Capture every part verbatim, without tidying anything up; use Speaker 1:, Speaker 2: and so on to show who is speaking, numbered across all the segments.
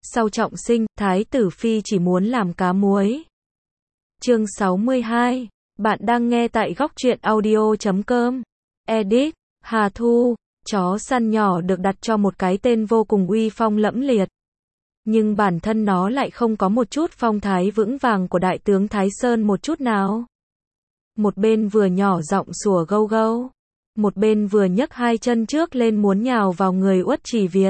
Speaker 1: sau trọng sinh, Thái tử Phi chỉ muốn làm cá muối. Chương sáu mươi hai. Bạn đang nghe tại góc truyện audio chấm com. Edit, Hà Thu. Chó săn nhỏ được đặt cho một cái tên vô cùng uy phong lẫm liệt. Nhưng bản thân nó lại không có một chút phong thái vững vàng của đại tướng Thái Sơn một chút nào. Một bên vừa nhỏ giọng sủa gâu gâu, một bên vừa nhấc hai chân trước lên muốn nhào vào người Uất Trì Việt.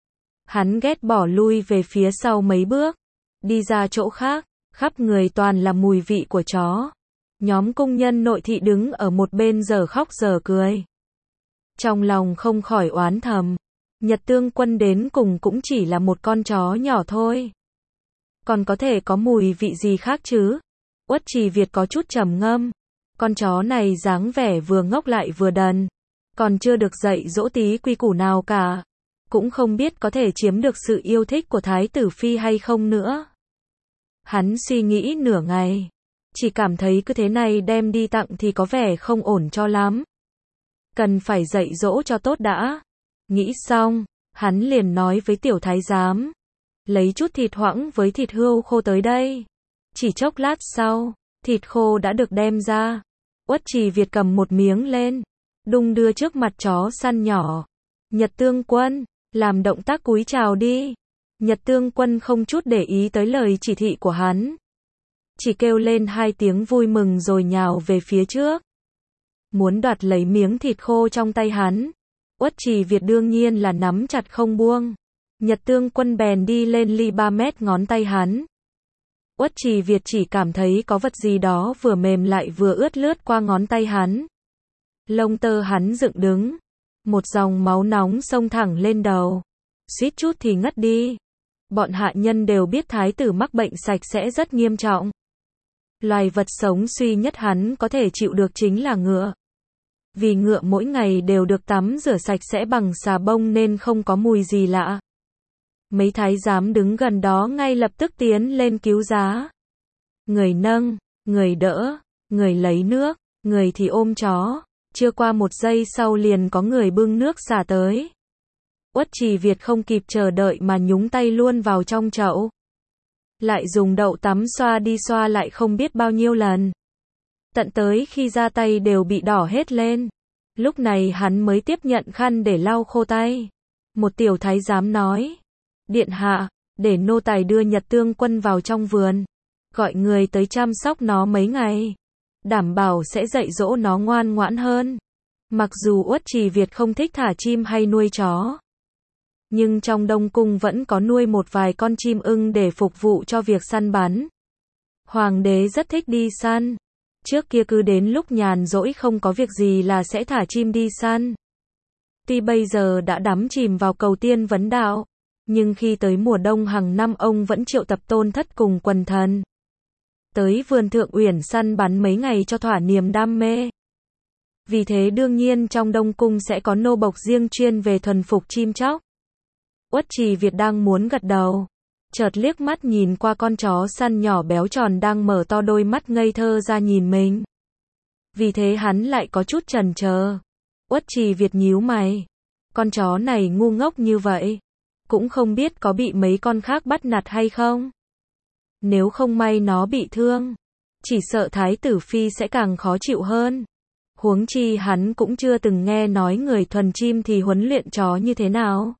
Speaker 1: Hắn ghét bỏ lui về phía sau mấy bước, đi ra chỗ khác, khắp người toàn là mùi vị của chó. Nhóm công nhân nội thị đứng ở một bên giờ khóc giờ cười. Trong lòng không khỏi oán thầm, Nhật Tương Quân đến cùng cũng chỉ là một con chó nhỏ thôi. Còn có thể có mùi vị gì khác chứ? Uất Trì Việt có chút trầm ngâm. Con chó này dáng vẻ vừa ngốc lại vừa đần, còn chưa được dạy dỗ tí quy củ nào cả. Cũng không biết có thể chiếm được sự yêu thích của Thái tử Phi hay không nữa. Hắn suy nghĩ nửa ngày, chỉ cảm thấy cứ thế này đem đi tặng thì có vẻ không ổn cho lắm. Cần phải dạy dỗ cho tốt đã. Nghĩ xong, hắn liền nói với tiểu thái giám, lấy chút thịt hoãng với thịt hươu khô tới đây. Chỉ chốc lát sau, thịt khô đã được đem ra. Uất Trì Việt cầm một miếng lên, đung đưa trước mặt chó săn nhỏ. Nhật Tương Quân, làm động tác cúi chào đi. Nhật Tương Quân không chút để ý tới lời chỉ thị của hắn, chỉ kêu lên hai tiếng vui mừng rồi nhào về phía trước, muốn đoạt lấy miếng thịt khô trong tay hắn. Uất Trì Việt đương nhiên là nắm chặt không buông. Nhật Tương Quân bèn đi lên ly ba mét ngón tay hắn. Uất Trì Việt chỉ cảm thấy có vật gì đó vừa mềm lại vừa ướt lướt qua ngón tay hắn. Lông tơ hắn dựng đứng, một dòng máu nóng xông thẳng lên đầu, suýt chút thì ngất đi. Bọn hạ nhân đều biết thái tử mắc bệnh sạch sẽ rất nghiêm trọng. Loài vật sống duy nhất hắn có thể chịu được chính là ngựa. Vì ngựa mỗi ngày đều được tắm rửa sạch sẽ bằng xà bông nên không có mùi gì lạ. Mấy thái giám đứng gần đó ngay lập tức tiến lên cứu giá. Người nâng, người đỡ, người lấy nước, người thì ôm chó. Chưa qua một giây sau liền có người bưng nước xả tới. Uất Trì Việt không kịp chờ đợi mà nhúng tay luôn vào trong chậu. Lại dùng đậu tắm xoa đi xoa lại không biết bao nhiêu lần. Tận tới khi ra tay đều bị đỏ hết lên. Lúc này hắn mới tiếp nhận khăn để lau khô tay. Một tiểu thái giám nói, điện hạ, để nô tài đưa Nhật Tương Quân vào trong vườn, gọi người tới chăm sóc nó mấy ngày, đảm bảo sẽ dạy dỗ nó ngoan ngoãn hơn. Mặc dù Uất Trì Việt không thích thả chim hay nuôi chó, nhưng trong Đông Cung vẫn có nuôi một vài con chim ưng để phục vụ cho việc săn bắn. Hoàng đế rất thích đi săn. Trước kia cứ đến lúc nhàn rỗi không có việc gì là sẽ thả chim đi săn. Tuy bây giờ đã đắm chìm vào cầu tiên vấn đạo, nhưng khi tới mùa đông hàng năm ông vẫn triệu tập tôn thất cùng quần thần tới vườn Thượng Uyển săn bắn mấy ngày cho thỏa niềm đam mê. Vì thế đương nhiên trong Đông Cung sẽ có nô bộc riêng chuyên về thuần phục chim chóc. Uất Trì Việt đang muốn gật đầu, chợt liếc mắt nhìn qua con chó săn nhỏ béo tròn đang mở to đôi mắt ngây thơ ra nhìn mình. Vì thế hắn lại có chút chần chờ. Uất Trì Việt nhíu mày. Con chó này ngu ngốc như vậy, cũng không biết có bị mấy con khác bắt nạt hay không. Nếu không may nó bị thương, chỉ sợ Thái tử Phi sẽ càng khó chịu hơn. Huống chi hắn cũng chưa từng nghe nói người thuần chim thì huấn luyện chó như thế nào.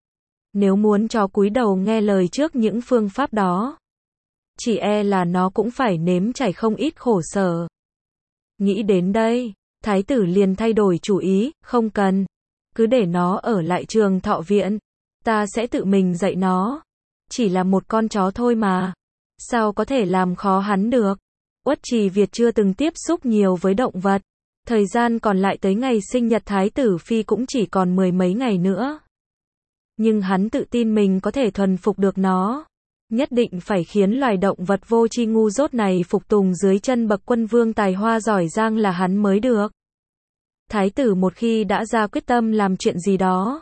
Speaker 1: Nếu muốn chó cúi đầu nghe lời trước những phương pháp đó, chỉ e là nó cũng phải nếm trải không ít khổ sở. Nghĩ đến đây, thái tử liền thay đổi chủ ý, không cần, cứ để nó ở lại Trường Thọ Viện, ta sẽ tự mình dạy nó. Chỉ là một con chó thôi mà, sao có thể làm khó hắn được. Uất Trì Việt chưa từng tiếp xúc nhiều với động vật, thời gian còn lại tới ngày sinh nhật Thái tử Phi cũng chỉ còn mười mấy ngày nữa. Nhưng hắn tự tin mình có thể thuần phục được nó. Nhất định phải khiến loài động vật vô tri ngu dốt này phục tùng dưới chân bậc quân vương tài hoa giỏi giang là hắn mới được. Thái tử một khi đã ra quyết tâm làm chuyện gì đó,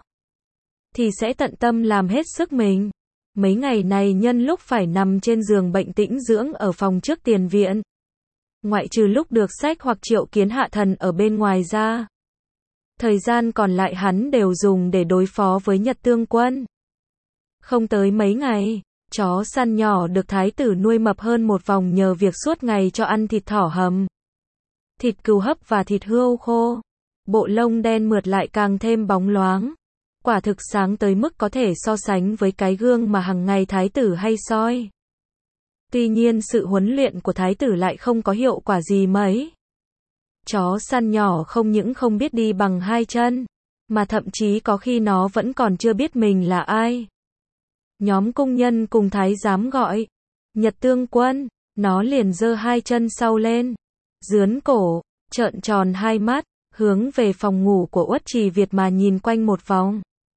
Speaker 1: thì sẽ tận tâm làm hết sức mình. Mấy ngày này nhân lúc phải nằm trên giường bệnh tĩnh dưỡng ở phòng trước tiền viện, ngoại trừ lúc được sách hoặc triệu kiến hạ thần ở bên ngoài ra, thời gian còn lại hắn đều dùng để đối phó với Nhật Tương Quân. Không tới mấy ngày, chó săn nhỏ được thái tử nuôi mập hơn một vòng nhờ việc suốt ngày cho ăn thịt thỏ hầm, thịt cừu hấp và thịt hươu khô. Bộ lông đen mượt lại càng thêm bóng loáng. Quả thực sáng tới mức có thể so sánh với cái gương mà hằng ngày thái tử hay soi. Tuy nhiên sự huấn luyện của thái tử lại không có hiệu quả gì mấy. Chó săn nhỏ không những không biết đi bằng hai chân, mà thậm chí có khi nó vẫn còn chưa biết mình là ai. Nhóm cung nhân cùng thái giám gọi, Nhật Tương Quân, nó liền giơ hai chân sau lên, dướn cổ, trợn tròn hai mắt, hướng về phòng ngủ của Uất Trì Việt mà nhìn quanh một vòng.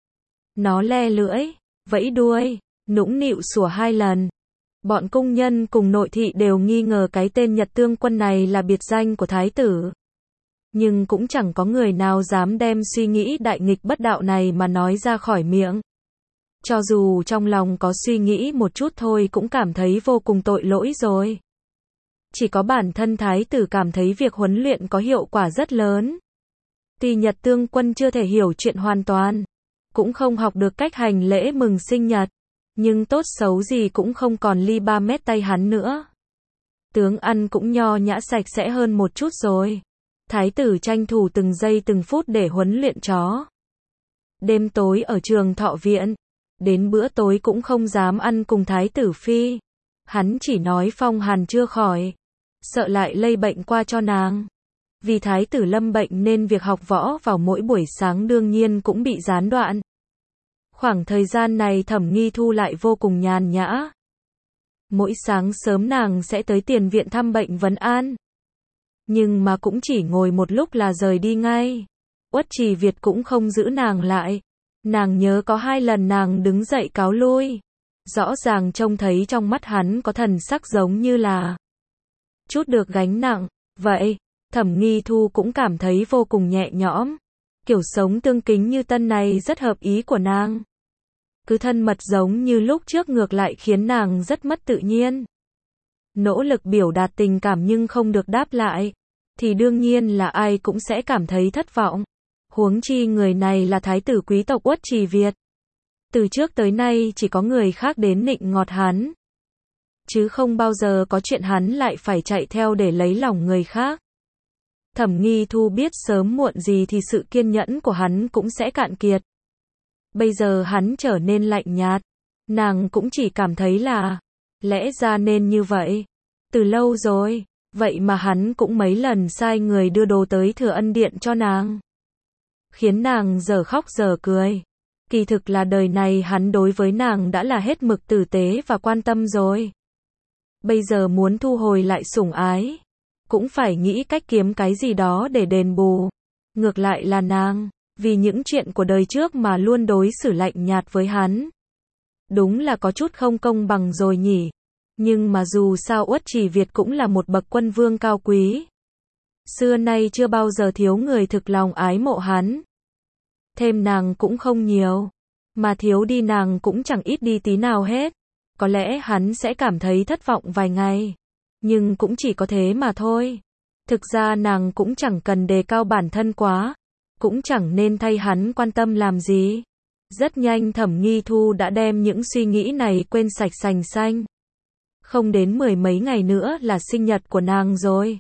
Speaker 1: Nó le lưỡi, vẫy đuôi, nũng nịu sủa hai lần. Bọn cung nhân cùng nội thị đều nghi ngờ cái tên Nhật Tương Quân này là biệt danh của thái tử. Nhưng cũng chẳng có người nào dám đem suy nghĩ đại nghịch bất đạo này mà nói ra khỏi miệng. Cho dù trong lòng có suy nghĩ một chút thôi cũng cảm thấy vô cùng tội lỗi rồi. Chỉ có bản thân thái tử cảm thấy việc huấn luyện có hiệu quả rất lớn. Tuy Nhật Tương Quân chưa thể hiểu chuyện hoàn toàn, cũng không học được cách hành lễ mừng sinh nhật, nhưng tốt xấu gì cũng không còn ly ba mét tay hắn nữa. Tướng ăn cũng nho nhã sạch sẽ hơn một chút rồi. Thái tử tranh thủ từng giây từng phút để huấn luyện chó. Đêm tối ở trường thọ viện, đến bữa tối cũng không dám ăn cùng thái tử phi. Hắn chỉ nói phong hàn chưa khỏi, sợ lại lây bệnh qua cho nàng. Vì thái tử lâm bệnh nên việc học võ vào mỗi buổi sáng đương nhiên cũng bị gián đoạn. Khoảng thời gian này Thẩm Nghi Thu lại vô cùng nhàn nhã. Mỗi sáng sớm nàng sẽ tới tiền viện thăm bệnh vấn an. Nhưng mà cũng chỉ ngồi một lúc là rời đi ngay. Uất Trì Việt cũng không giữ nàng lại. Nàng nhớ có hai lần nàng đứng dậy cáo lui. Rõ ràng trông thấy trong mắt hắn có thần sắc giống như là chút được gánh nặng. Vậy, Thẩm Nghi Thu cũng cảm thấy vô cùng nhẹ nhõm. Kiểu sống tương kính như tân này rất hợp ý của nàng. Cứ thân mật giống như lúc trước ngược lại khiến nàng rất mất tự nhiên. Nỗ lực biểu đạt tình cảm nhưng không được đáp lại, thì đương nhiên là ai cũng sẽ cảm thấy thất vọng. Huống chi người này là thái tử quý tộc Uất Trì Việt. Từ trước tới nay chỉ có người khác đến nịnh ngọt hắn, chứ không bao giờ có chuyện hắn lại phải chạy theo để lấy lòng người khác. Thẩm Nghi Thu biết sớm muộn gì thì sự kiên nhẫn của hắn cũng sẽ cạn kiệt. Bây giờ hắn trở nên lạnh nhạt, nàng cũng chỉ cảm thấy là lẽ ra nên như vậy. Từ lâu rồi, vậy mà hắn cũng mấy lần sai người đưa đồ tới Thừa Ân Điện cho nàng, khiến nàng giờ khóc giờ cười. Kỳ thực là đời này hắn đối với nàng đã là hết mực tử tế và quan tâm rồi. Bây giờ muốn thu hồi lại sủng ái, cũng phải nghĩ cách kiếm cái gì đó để đền bù. Ngược lại là nàng, vì những chuyện của đời trước mà luôn đối xử lạnh nhạt với hắn. Đúng là có chút không công bằng rồi nhỉ. Nhưng mà dù sao Uất Trì Việt cũng là một bậc quân vương cao quý. Xưa nay chưa bao giờ thiếu người thực lòng ái mộ hắn. Thêm nàng cũng không nhiều, mà thiếu đi nàng cũng chẳng ít đi tí nào hết. Có lẽ hắn sẽ cảm thấy thất vọng vài ngày, nhưng cũng chỉ có thế mà thôi. Thực ra nàng cũng chẳng cần đề cao bản thân quá, cũng chẳng nên thay hắn quan tâm làm gì. Rất nhanh Thẩm Nghi Thu đã đem những suy nghĩ này quên sạch sành xanh. Không đến mười mấy ngày nữa là sinh nhật của nàng rồi.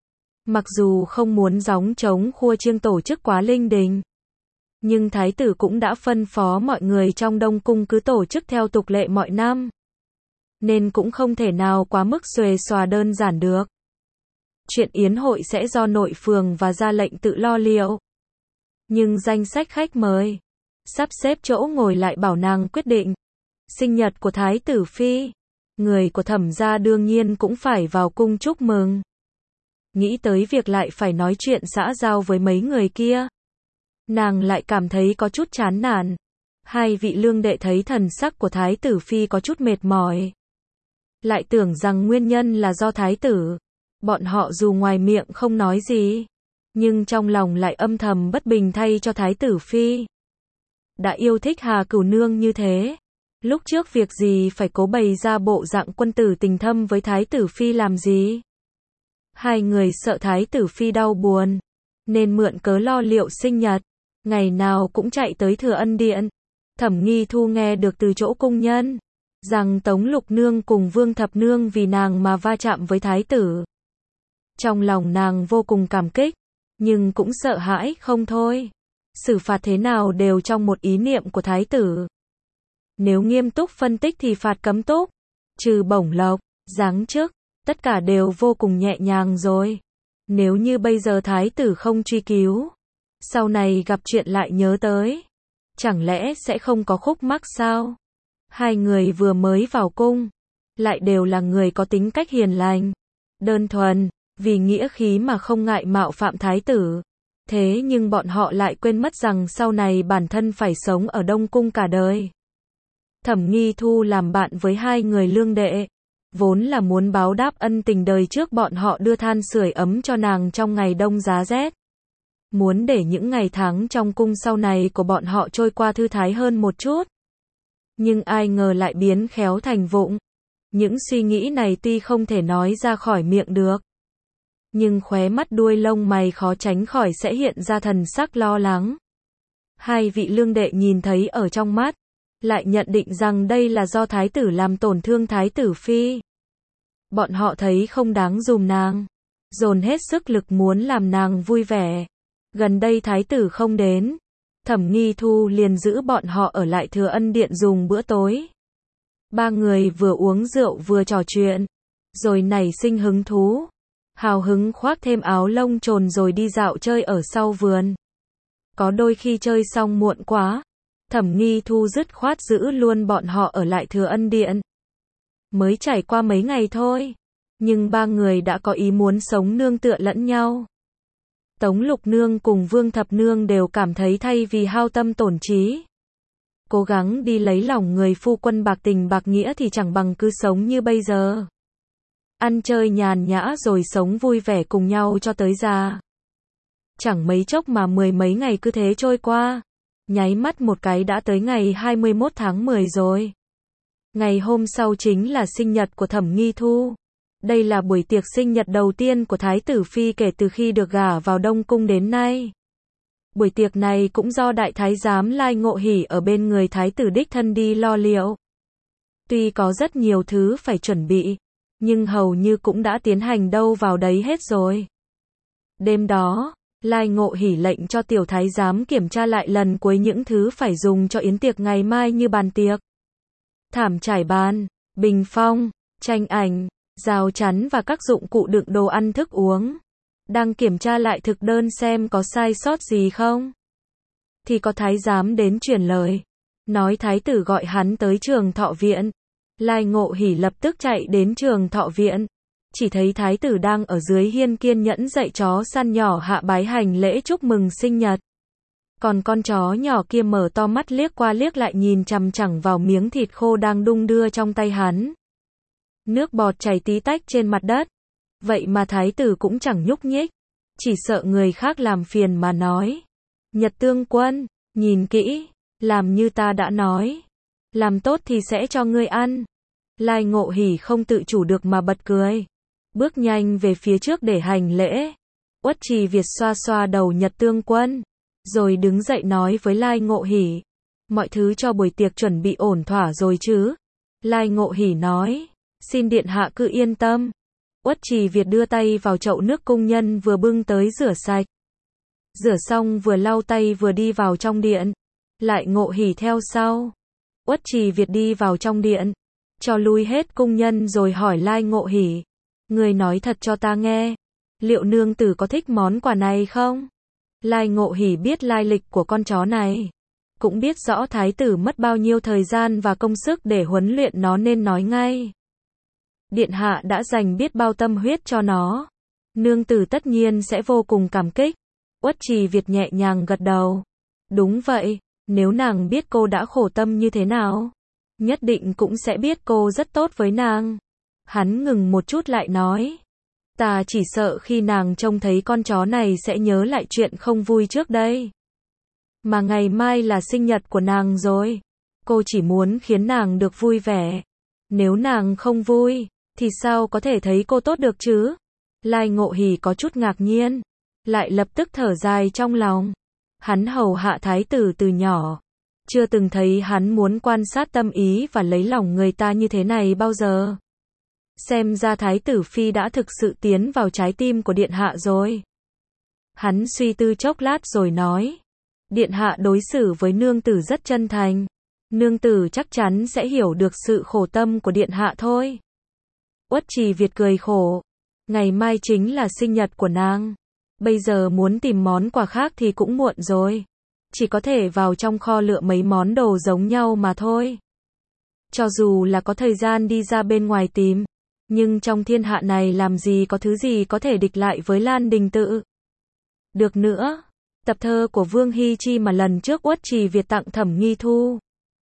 Speaker 1: Mặc dù không muốn gióng trống khua chiêng tổ chức quá linh đình, nhưng thái tử cũng đã phân phó mọi người trong Đông Cung cứ tổ chức theo tục lệ mọi năm, nên cũng không thể nào quá mức xuề xòa đơn giản được. Chuyện yến hội sẽ do nội phường và ra lệnh tự lo liệu. Nhưng danh sách khách mời, sắp xếp chỗ ngồi lại bảo nàng quyết định. Sinh nhật của thái tử phi, người của Thẩm gia đương nhiên cũng phải vào cung chúc mừng. Nghĩ tới việc lại phải nói chuyện xã giao với mấy người kia, nàng lại cảm thấy có chút chán nản. Hai vị lương đệ thấy thần sắc của thái tử phi có chút mệt mỏi, lại tưởng rằng nguyên nhân là do thái tử. Bọn họ dù ngoài miệng không nói gì, nhưng trong lòng lại âm thầm bất bình thay cho thái tử phi. Đã yêu thích Hà Cửu nương như thế, lúc trước việc gì phải cố bày ra bộ dạng quân tử tình thâm với thái tử phi làm gì? Hai người sợ thái tử phi đau buồn, nên mượn cớ lo liệu sinh nhật, ngày nào cũng chạy tới Thừa Ân Điện. Thẩm Nghi Thu nghe được từ chỗ cung nhân, rằng Tống Lục Nương cùng Vương Thập Nương vì nàng mà va chạm với thái tử. Trong lòng nàng vô cùng cảm kích, nhưng cũng sợ hãi không thôi. Xử phạt thế nào đều trong một ý niệm của thái tử. Nếu nghiêm túc phân tích thì phạt cấm túc, trừ bổng lộc, giáng chức, tất cả đều vô cùng nhẹ nhàng rồi. Nếu như bây giờ thái tử không truy cứu, sau này gặp chuyện lại nhớ tới, chẳng lẽ sẽ không có khúc mắc sao? Hai người vừa mới vào cung, lại đều là người có tính cách hiền lành, đơn thuần, vì nghĩa khí mà không ngại mạo phạm thái tử. Thế nhưng bọn họ lại quên mất rằng sau này bản thân phải sống ở Đông Cung cả đời. Thẩm Nghi Thu làm bạn với hai người lương đệ, vốn là muốn báo đáp ân tình đời trước bọn họ đưa than sưởi ấm cho nàng trong ngày đông giá rét. Muốn để những ngày tháng trong cung sau này của bọn họ trôi qua thư thái hơn một chút. Nhưng ai ngờ lại biến khéo thành vụng. Những suy nghĩ này tuy không thể nói ra khỏi miệng được, nhưng khóe mắt đuôi lông mày khó tránh khỏi sẽ hiện ra thần sắc lo lắng. Hai vị lương đệ nhìn thấy ở trong mắt, lại nhận định rằng đây là do thái tử làm tổn thương thái tử phi. Bọn họ thấy không đáng dùm nàng, dồn hết sức lực muốn làm nàng vui vẻ. Gần đây thái tử không đến, Thẩm Nghi Thu liền giữ bọn họ ở lại Thừa Ân Điện dùng bữa tối. Ba người vừa uống rượu vừa trò chuyện, rồi nảy sinh hứng thú, hào hứng khoác thêm áo lông trồn rồi đi dạo chơi ở sau vườn. Có đôi khi chơi xong muộn quá, Thẩm Nghi Thu dứt khoát giữ luôn bọn họ ở lại Thừa Ân Điện. Mới trải qua mấy ngày thôi, nhưng ba người đã có ý muốn sống nương tựa lẫn nhau. Tống Lục Nương cùng Vương Thập Nương đều cảm thấy thay vì hao tâm tổn trí, cố gắng đi lấy lòng người phu quân bạc tình bạc nghĩa thì chẳng bằng cứ sống như bây giờ. Ăn chơi nhàn nhã rồi sống vui vẻ cùng nhau cho tới già. Chẳng mấy chốc mà mười mấy ngày cứ thế trôi qua, nháy mắt một cái đã tới ngày hai mươi mốt tháng mười rồi. Ngày hôm sau chính là sinh nhật của Thẩm Nghi Thu. Đây là buổi tiệc sinh nhật đầu tiên của Thái tử Phi kể từ khi được gả vào Đông Cung đến nay. Buổi tiệc này cũng do Đại Thái giám Lai Ngộ Hỷ ở bên người Thái tử đích thân đi lo liệu. Tuy có rất nhiều thứ phải chuẩn bị, nhưng hầu như cũng đã tiến hành đâu vào đấy hết rồi. Đêm đó, Lai Ngộ Hỷ lệnh cho Tiểu Thái giám kiểm tra lại lần cuối những thứ phải dùng cho yến tiệc ngày mai như bàn tiệc, thảm trải bàn, bình phong, tranh ảnh, rào chắn và các dụng cụ đựng đồ ăn thức uống. Đang kiểm tra lại thực đơn xem có sai sót gì không, thì có thái giám đến truyền lời, nói thái tử gọi hắn tới Trường Thọ Viện. Lai Ngộ Hỷ lập tức chạy đến Trường Thọ Viện, chỉ thấy thái tử đang ở dưới hiên kiên nhẫn dạy chó săn nhỏ hạ bái hành lễ chúc mừng sinh nhật. Còn con chó nhỏ kia mở to mắt liếc qua liếc lại nhìn chằm chằm vào miếng thịt khô đang đung đưa trong tay hắn. Nước bọt chảy tí tách trên mặt đất. Vậy mà thái tử cũng chẳng nhúc nhích, chỉ sợ người khác làm phiền mà nói. Nhật Tương Quân, nhìn kỹ, làm như ta đã nói, làm tốt thì sẽ cho ngươi ăn. Lai Ngộ Hỷ không tự chủ được mà bật cười, bước nhanh về phía trước để hành lễ. Uất Trì Việt xoa xoa đầu Nhật Tương Quân, rồi đứng dậy nói với Lai Ngộ Hỷ, mọi thứ cho buổi tiệc chuẩn bị ổn thỏa rồi chứ? Lai Ngộ Hỷ nói, xin điện hạ cứ yên tâm. Uất Trì Việt đưa tay vào chậu nước cung nhân vừa bưng tới rửa sạch. Rửa xong vừa lau tay vừa đi vào trong điện. Lại Ngộ Hỷ theo sau. Uất Trì Việt đi vào trong điện, cho lui hết cung nhân rồi hỏi Lai Ngộ Hỷ, người nói thật cho ta nghe, liệu nương tử có thích món quà này không? Lai Ngộ Hỷ biết lai lịch của con chó này, cũng biết rõ thái tử mất bao nhiêu thời gian và công sức để huấn luyện nó nên nói ngay. Điện hạ đã dành biết bao tâm huyết cho nó, nương tử tất nhiên sẽ vô cùng cảm kích. Uất Trì Việt nhẹ nhàng gật đầu. Đúng vậy, nếu nàng biết cô đã khổ tâm như thế nào, nhất định cũng sẽ biết cô rất tốt với nàng. Hắn ngừng một chút lại nói, ta chỉ sợ khi nàng trông thấy con chó này sẽ nhớ lại chuyện không vui trước đây. Mà ngày mai là sinh nhật của nàng rồi, cô chỉ muốn khiến nàng được vui vẻ. Nếu nàng không vui, thì sao có thể thấy cô tốt được chứ? Lai Ngộ Hỷ có chút ngạc nhiên, lại lập tức thở dài trong lòng. Hắn hầu hạ thái tử từ nhỏ, Chưa từng thấy hắn muốn quan sát tâm ý và lấy lòng người ta như thế này bao giờ. Xem ra Thái tử Phi đã thực sự tiến vào trái tim của Điện Hạ rồi. Hắn suy tư chốc lát rồi nói. Điện Hạ đối xử với nương tử rất chân thành. Nương tử chắc chắn sẽ hiểu được sự khổ tâm của Điện Hạ thôi. Uất Trì Việt cười khổ. Ngày mai chính là sinh nhật của nàng. Bây giờ muốn tìm món quà khác thì cũng muộn rồi. Chỉ có thể vào trong kho lựa mấy món đồ giống nhau mà thôi. Cho dù là có thời gian đi ra bên ngoài tìm, nhưng trong thiên hạ này làm gì có thứ gì có thể địch lại với Lan Đình Tự. Được nữa, tập thơ của Vương Hy Chi mà lần trước Uất Trì Việt tặng Thẩm Nghi Thu.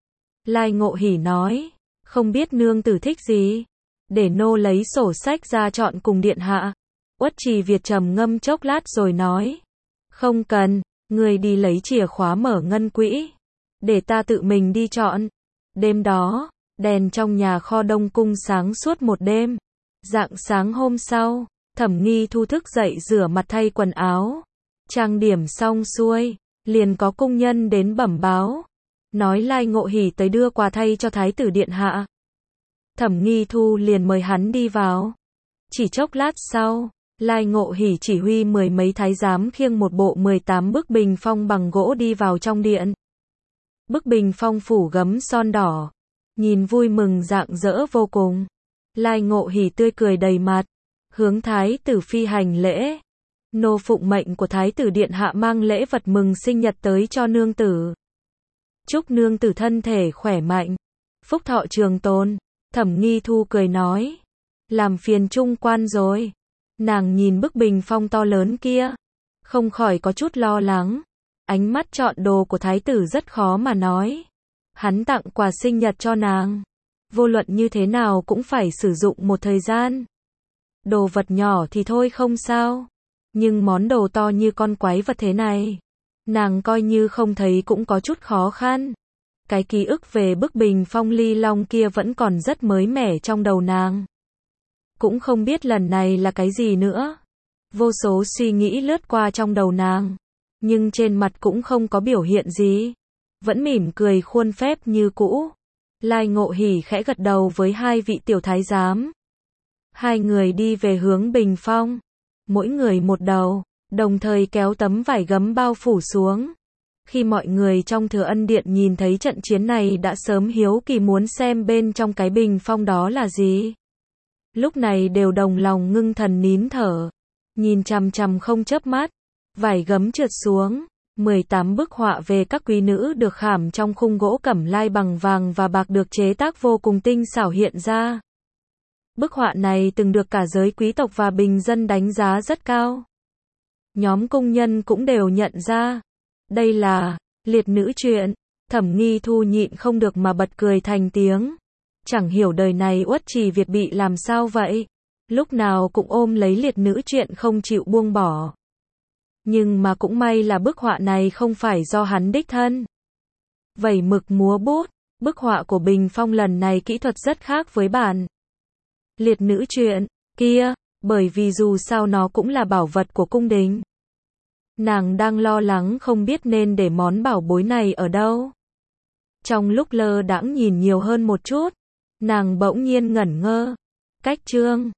Speaker 1: Lai Ngộ Hỉ nói, không biết nương tử thích gì, để nô lấy sổ sách ra chọn cùng Điện Hạ. Uất Trì Việt trầm ngâm chốc lát rồi nói, không cần, người đi lấy chìa khóa mở ngân quỹ, để ta tự mình đi chọn. Đêm đó, đèn trong nhà kho Đông Cung sáng suốt một đêm. Rạng sáng hôm sau, Thẩm Nghi Thu thức dậy rửa mặt thay quần áo, trang điểm xong xuôi, liền có cung nhân đến bẩm báo, nói Lai Ngộ Hỉ tới đưa quà thay cho Thái tử Điện Hạ. Thẩm Nghi Thu liền mời hắn đi vào. Chỉ chốc lát sau, Lai Ngộ Hỉ chỉ huy mười mấy thái giám khiêng một bộ mười tám bức bình phong bằng gỗ đi vào trong điện. Bức bình phong phủ gấm son đỏ, nhìn vui mừng rạng rỡ vô cùng. Lai Ngộ Hỉ tươi cười đầy mặt, hướng Thái tử Phi hành lễ. Nô phụng mệnh của Thái tử Điện Hạ mang lễ vật mừng sinh nhật tới cho nương tử. Chúc nương tử thân thể khỏe mạnh, phúc thọ trường tồn. Thẩm Nghi Thu cười nói, làm phiền trung quan rồi. Nàng nhìn bức bình phong to lớn kia, không khỏi có chút lo lắng. Ánh mắt chọn đồ của thái tử rất khó mà nói. Hắn tặng quà sinh nhật cho nàng, vô luận như thế nào cũng phải sử dụng một thời gian. Đồ vật nhỏ thì thôi không sao, nhưng món đồ to như con quái vật thế này, nàng coi như không thấy cũng có chút khó khăn. Cái ký ức về bức bình phong ly long kia vẫn còn rất mới mẻ trong đầu nàng. Cũng không biết lần này là cái gì nữa. Vô số suy nghĩ lướt qua trong đầu nàng, nhưng trên mặt cũng không có biểu hiện gì, vẫn mỉm cười khuôn phép như cũ. Lai Ngộ Hỉ khẽ gật đầu với hai vị tiểu thái giám. Hai người đi về hướng bình phong, mỗi người một đầu, đồng thời kéo tấm vải gấm bao phủ xuống. Khi mọi người trong Thừa Ân Điện nhìn thấy trận chiến này đã sớm hiếu kỳ muốn xem bên trong cái bình phong đó là gì. Lúc này đều đồng lòng ngưng thần nín thở, nhìn chằm chằm không chớp mắt. Vải gấm trượt xuống, mười tám bức họa về các quý nữ được khảm trong khung gỗ cẩm lai bằng vàng và bạc được chế tác vô cùng tinh xảo hiện ra. Bức họa này từng được cả giới quý tộc và bình dân đánh giá rất cao. Nhóm công nhân cũng đều nhận ra, đây là liệt nữ truyện. Thẩm Nghi Thu nhịn không được mà bật cười thành tiếng. Chẳng hiểu đời này Uất Trì Việt bị làm sao vậy, lúc nào cũng ôm lấy liệt nữ truyện không chịu buông bỏ. Nhưng mà cũng may là bức họa này không phải do hắn đích thân vẩy mực múa bút. Bức họa của bình phong lần này kỹ thuật rất khác với bản liệt nữ truyện kia, bởi vì dù sao nó cũng là bảo vật của cung đình. Nàng đang lo lắng không biết nên để món bảo bối này ở đâu. Trong lúc lơ đãng nhìn nhiều hơn một chút, nàng bỗng nhiên ngẩn ngơ. Cách chương